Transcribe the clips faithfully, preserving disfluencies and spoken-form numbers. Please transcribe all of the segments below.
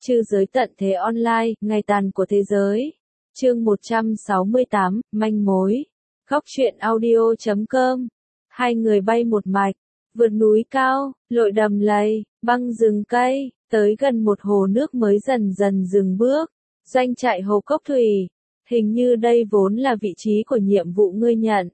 Trư giới tận thế online, ngày tàn của thế giới. Chương một trăm sáu mươi tám, manh mối. Góc truyện audio chấm com. Hai người bay một mạch, vượt núi cao, lội đầm lầy, băng rừng cây, tới gần một hồ nước mới dần dần dừng bước. Doanh trại Hồ Cốc Thủy. Hình như đây vốn là vị trí của nhiệm vụ ngươi nhận.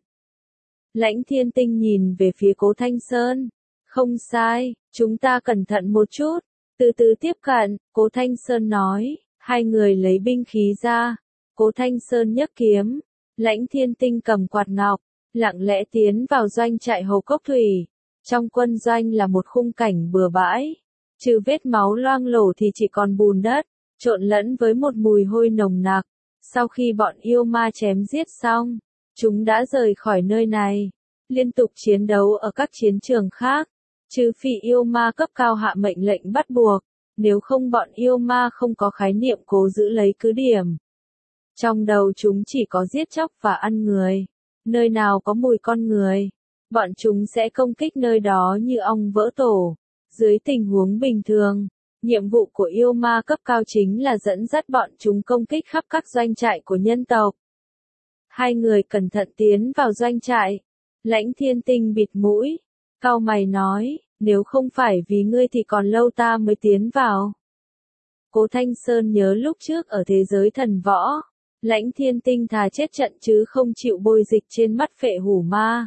Lãnh Thiên Tinh nhìn về phía Cố Thanh Sơn. Không sai, chúng ta cẩn thận một chút. Từ từ tiếp cận, Cố Thanh Sơn nói. Hai người lấy binh khí ra. Cố Thanh Sơn nhấc kiếm. Lãnh Thiên Tinh cầm quạt ngọc, lặng lẽ tiến vào doanh trại Hồ Cốc Thủy. Trong quân doanh là một khung cảnh bừa bãi. Trừ vết máu loang lổ thì chỉ còn bùn đất, trộn lẫn với một mùi hôi nồng nặc. Sau khi bọn yêu ma chém giết xong, chúng đã rời khỏi nơi này, liên tục chiến đấu ở các chiến trường khác. Trừ phi yêu ma cấp cao hạ mệnh lệnh bắt buộc, nếu không bọn yêu ma không có khái niệm cố giữ lấy cứ điểm. Trong đầu chúng chỉ có giết chóc và ăn người. Nơi nào có mùi con người, bọn chúng sẽ công kích nơi đó như ong vỡ tổ. Dưới tình huống bình thường, nhiệm vụ của yêu ma cấp cao chính là dẫn dắt bọn chúng công kích khắp các doanh trại của nhân tộc. Hai người cẩn thận tiến vào doanh trại. Lãnh Thiên Tinh bịt mũi, cau mày nói, nếu không phải vì ngươi thì còn lâu ta mới tiến vào. Cố Thanh Sơn nhớ lúc trước ở thế giới thần võ, Lãnh Thiên Tinh thà chết trận chứ không chịu bôi dịch trên mắt phệ hủ ma.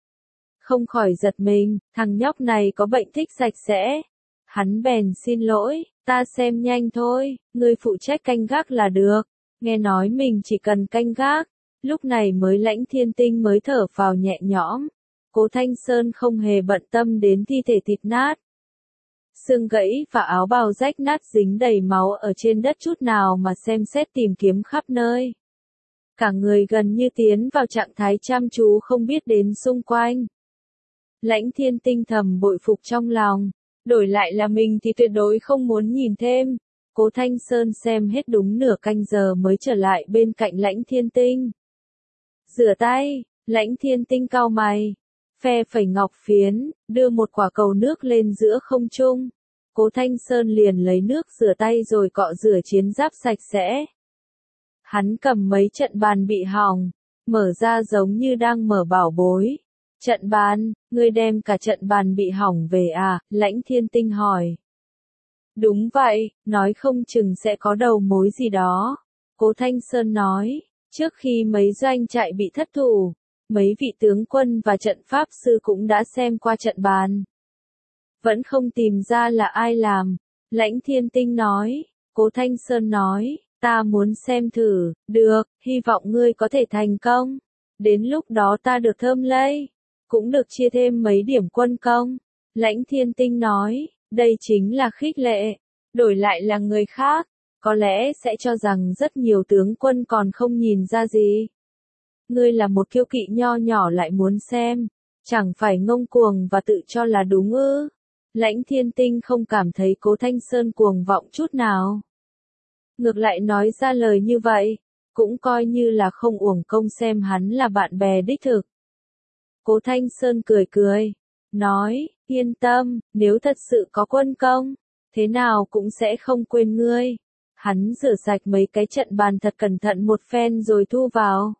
Không khỏi giật mình, thằng nhóc này có bệnh thích sạch sẽ. Hắn bèn xin lỗi, ta xem nhanh thôi, ngươi phụ trách canh gác là được. Nghe nói mình chỉ cần canh gác, lúc này mới Lãnh Thiên Tinh mới thở phào nhẹ nhõm. Cố Thanh Sơn không hề bận tâm đến thi thể thịt nát, xương gãy và áo bào rách nát dính đầy máu ở trên đất chút nào mà xem xét tìm kiếm khắp nơi. Cả người gần như tiến vào trạng thái chăm chú không biết đến xung quanh. Lãnh Thiên Tinh thầm bội phục trong lòng, đổi lại là mình thì tuyệt đối không muốn nhìn thêm. Cố Thanh Sơn xem hết đúng nửa canh giờ mới trở lại bên cạnh Lãnh Thiên Tinh. Rửa tay, Lãnh Thiên Tinh cau mày, phe phẩy ngọc phiến, đưa một quả cầu nước lên giữa không trung. Cố Thanh Sơn liền lấy nước rửa tay rồi cọ rửa chiến giáp sạch sẽ. Hắn cầm mấy trận bàn bị hỏng, mở ra giống như đang mở bảo bối. Trận bàn, ngươi đem cả trận bàn bị hỏng về à? Lãnh Thiên Tinh hỏi. Đúng vậy, nói không chừng sẽ có đầu mối gì đó. Cố Thanh Sơn nói, trước khi mấy doanh trại bị thất thủ, mấy vị tướng quân và trận pháp sư cũng đã xem qua trận bàn. Vẫn không tìm ra là ai làm. Lãnh Thiên Tinh nói. Cố Thanh Sơn nói, ta muốn xem thử. Được, hy vọng ngươi có thể thành công. Đến lúc đó ta được thơm lây, cũng được chia thêm mấy điểm quân công. Lãnh Thiên Tinh nói, đây chính là khích lệ. Đổi lại là người khác, có lẽ sẽ cho rằng rất nhiều tướng quân còn không nhìn ra gì. Ngươi là một kiêu kỵ nho nhỏ lại muốn xem, chẳng phải ngông cuồng và tự cho là đúng ư? Lãnh Thiên Tinh không cảm thấy Cố Thanh Sơn cuồng vọng chút nào. Ngược lại nói ra lời như vậy, cũng coi như là không uổng công xem hắn là bạn bè đích thực. Cố Thanh Sơn cười cười, nói, yên tâm, nếu thật sự có quân công, thế nào cũng sẽ không quên ngươi. Hắn rửa sạch mấy cái trận bàn thật cẩn thận một phen rồi thu vào.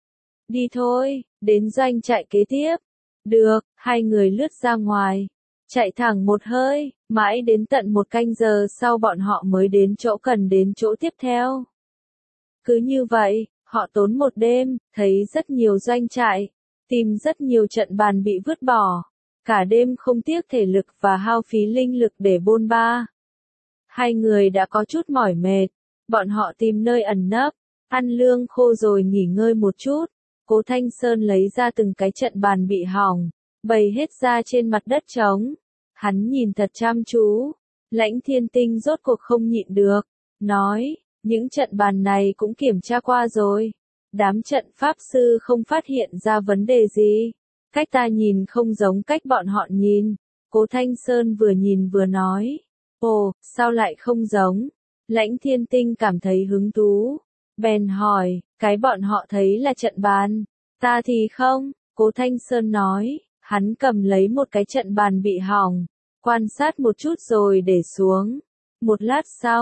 Đi thôi, đến doanh trại kế tiếp. Được, hai người lướt ra ngoài, chạy thẳng một hơi, mãi đến tận một canh giờ sau bọn họ mới đến chỗ cần đến chỗ tiếp theo. Cứ như vậy, họ tốn một đêm, thấy rất nhiều doanh trại, tìm rất nhiều trận bàn bị vứt bỏ, cả đêm không tiếc thể lực và hao phí linh lực để bôn ba. Hai người đã có chút mỏi mệt, bọn họ tìm nơi ẩn nấp, ăn lương khô rồi nghỉ ngơi một chút. Cố Thanh Sơn lấy ra từng cái trận bàn bị hỏng, bày hết ra trên mặt đất trống. Hắn nhìn thật chăm chú. Lãnh Thiên Tinh rốt cuộc không nhịn được, nói, những trận bàn này cũng kiểm tra qua rồi. Đám trận pháp sư không phát hiện ra vấn đề gì. Cách ta nhìn không giống cách bọn họ nhìn. Cố Thanh Sơn vừa nhìn vừa nói, ồ, sao lại không giống? Lãnh Thiên Tinh cảm thấy hứng thú, bèn hỏi, cái bọn họ thấy là trận bàn, ta thì không. Cố Thanh Sơn nói, hắn cầm lấy một cái trận bàn bị hỏng, quan sát một chút rồi để xuống. Một lát sau,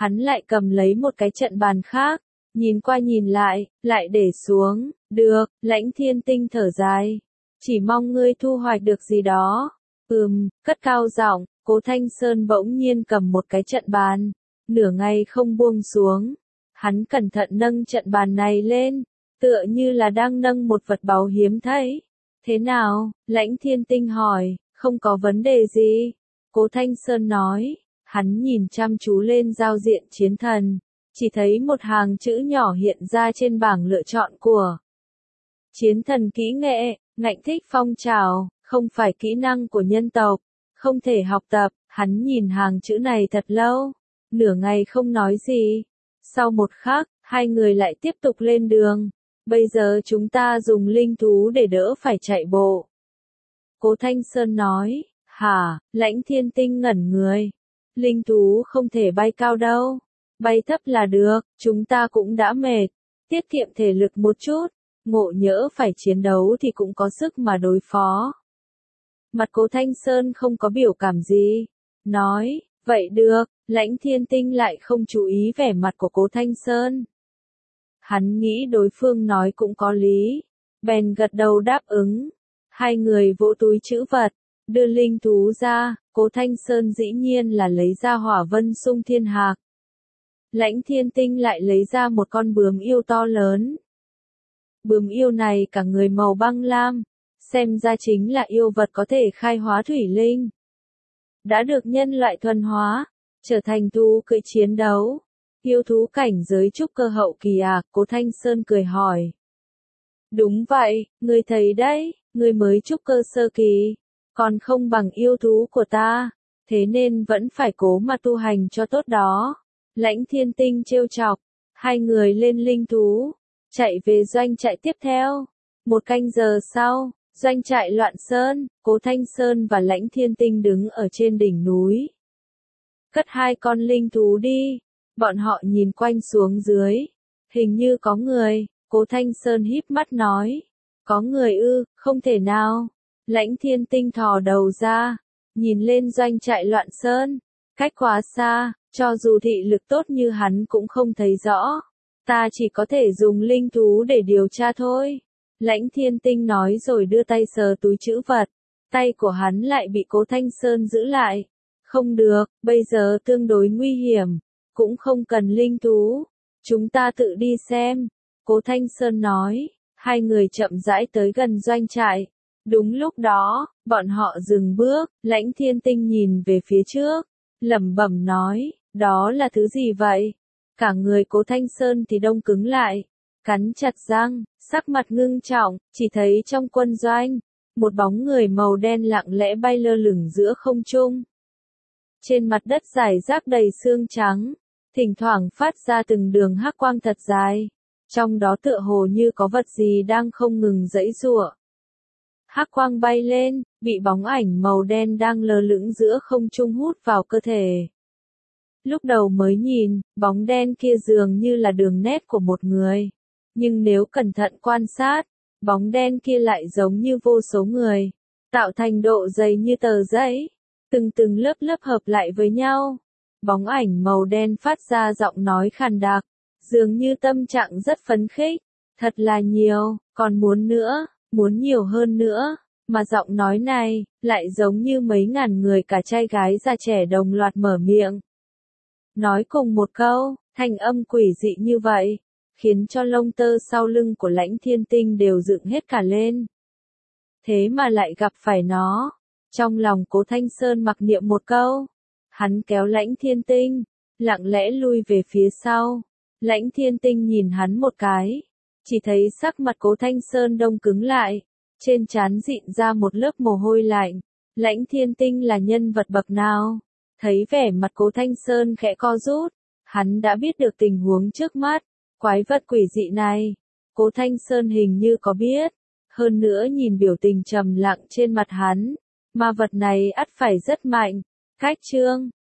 Hắn lại cầm lấy một cái trận bàn khác, nhìn qua nhìn lại, lại để xuống, được, Lãnh Thiên Tinh thở dài. Chỉ mong ngươi thu hoạch được gì đó. Ừm, cất cao giọng, Cố Thanh Sơn bỗng nhiên cầm một cái trận bàn, nửa ngày không buông xuống. Hắn cẩn thận nâng trận bàn này lên, tựa như là đang nâng một vật báu hiếm thấy. Thế nào? Lãnh Thiên Tinh hỏi, không có vấn đề gì. Cố Thanh Sơn nói, hắn nhìn chăm chú lên giao diện chiến thần, chỉ thấy một hàng chữ nhỏ hiện ra trên bảng lựa chọn của chiến thần kỹ nghệ, ngạnh thích phong trào, không phải kỹ năng của nhân tộc, không thể học tập. Hắn nhìn hàng chữ này thật lâu, nửa ngày không nói gì. Sau một khắc, hai người lại tiếp tục lên đường. Bây giờ chúng ta dùng linh thú để đỡ phải chạy bộ. Cố Thanh Sơn nói, hả? Lãnh Thiên Tinh ngẩn người. Linh thú không thể bay cao đâu. Bay thấp là được, chúng ta cũng đã mệt. Tiết kiệm thể lực một chút. Ngộ nhỡ phải chiến đấu thì cũng có sức mà đối phó. Mặt Cố Thanh Sơn không có biểu cảm gì. Nói, vậy được. Lãnh Thiên Tinh lại không chú ý vẻ mặt của Cố Thanh Sơn. Hắn nghĩ đối phương nói cũng có lý. Bèn gật đầu đáp ứng. Hai người vỗ túi trữ vật, đưa linh thú ra. Cố Thanh Sơn dĩ nhiên là lấy ra hỏa vân sung thiên hạc. Lãnh Thiên Tinh lại lấy ra một con bướm yêu to lớn. Bướm yêu này cả người màu băng lam, xem ra chính là yêu vật có thể khai hóa thủy linh. Đã được nhân loại thuần hóa, trở thành thú cưỡi chiến đấu. Yêu thú cảnh giới trúc cơ hậu kỳ à? Cố Thanh Sơn cười hỏi. Đúng vậy, ngươi thấy đấy, ngươi mới trúc cơ sơ kỳ, còn không bằng yêu thú của ta, thế nên vẫn phải cố mà tu hành cho tốt đó. Lãnh Thiên Tinh trêu chọc, hai người lên linh thú, chạy về doanh trại tiếp theo. Một canh giờ sau, doanh trại Loạn Sơn, Cố Thanh Sơn và Lãnh Thiên Tinh đứng ở trên đỉnh núi. Cất hai con linh thú đi, bọn họ nhìn quanh xuống dưới, hình như có người. Cố Thanh Sơn híp mắt nói, có người ư? Không thể nào. Lãnh Thiên Tinh thò đầu ra, nhìn lên doanh trại Loạn Sơn, cách quá xa, cho dù thị lực tốt như hắn cũng không thấy rõ. Ta chỉ có thể dùng linh thú để điều tra thôi. Lãnh Thiên Tinh nói rồi đưa tay sờ túi trữ vật, tay của hắn lại bị Cố Thanh Sơn giữ lại. Không được, bây giờ tương đối nguy hiểm, cũng không cần linh thú, chúng ta tự đi xem. Cố Thanh Sơn nói, hai người chậm rãi tới gần doanh trại. Đúng lúc đó, bọn họ dừng bước, Lãnh Thiên Tinh nhìn về phía trước, lẩm bẩm nói, đó là thứ gì vậy? Cả người Cố Thanh Sơn thì đông cứng lại, cắn chặt răng, sắc mặt ngưng trọng, chỉ thấy trong quân doanh, một bóng người màu đen lặng lẽ bay lơ lửng giữa không trung. Trên mặt đất rải rác đầy xương trắng, thỉnh thoảng phát ra từng đường hắc quang thật dài. Trong đó tựa hồ như có vật gì đang không ngừng giãy giụa. Hắc quang bay lên, bị bóng ảnh màu đen đang lơ lửng giữa không trung hút vào cơ thể. Lúc đầu mới nhìn, bóng đen kia dường như là đường nét của một người. Nhưng nếu cẩn thận quan sát, bóng đen kia lại giống như vô số người, tạo thành độ dày như tờ giấy, từng từng lớp lớp hợp lại với nhau. Bóng ảnh màu đen phát ra giọng nói khàn đặc, dường như tâm trạng rất phấn khích, thật là nhiều, còn muốn nữa, muốn nhiều hơn nữa, mà giọng nói này, lại giống như mấy ngàn người cả trai gái già trẻ đồng loạt mở miệng. Nói cùng một câu, thanh âm quỷ dị như vậy, khiến cho lông tơ sau lưng của Lãnh Thiên Tinh đều dựng hết cả lên. Thế mà lại gặp phải nó, trong lòng Cố Thanh Sơn mặc niệm một câu, hắn kéo Lãnh Thiên Tinh, lặng lẽ lui về phía sau. Lãnh Thiên Tinh nhìn hắn một cái, chỉ thấy sắc mặt Cố Thanh Sơn đông cứng lại, trên trán dịn ra một lớp mồ hôi lạnh. Lãnh Thiên Tinh là nhân vật bậc nào? Thấy vẻ mặt Cố Thanh Sơn khẽ co rút, hắn đã biết được tình huống trước mắt, quái vật quỷ dị này. Cố Thanh Sơn hình như có biết, hơn nữa nhìn biểu tình trầm lặng trên mặt hắn, ma vật này ắt phải rất mạnh. Cách chương